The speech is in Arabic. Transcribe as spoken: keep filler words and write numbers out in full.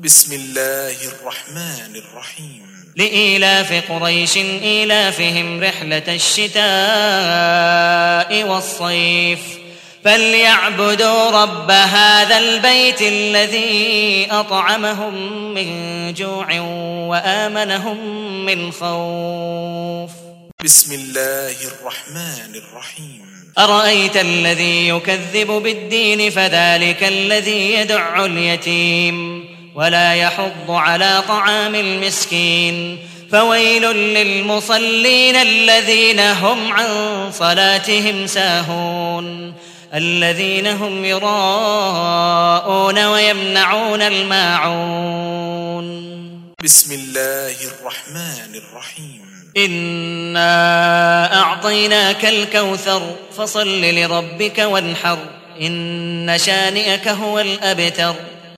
بسم الله الرحمن الرحيم لإيلاف قريش إيلافهم رحلة الشتاء والصيف فليعبدوا رب هذا البيت الذي أطعمهم من جوع وآمنهم من خوف. بسم الله الرحمن الرحيم أرأيت الذي يكذب بالدين فذلك الذي يدع اليتيم ولا يحض على طعام المسكين فويل للمصلين الذين هم عن صلاتهم ساهون الذين هم يراءون ويمنعون الماعون. بسم الله الرحمن الرحيم إنا أعطيناك الكوثر فصل لربك وانحر إن شانئك هو الأبتر.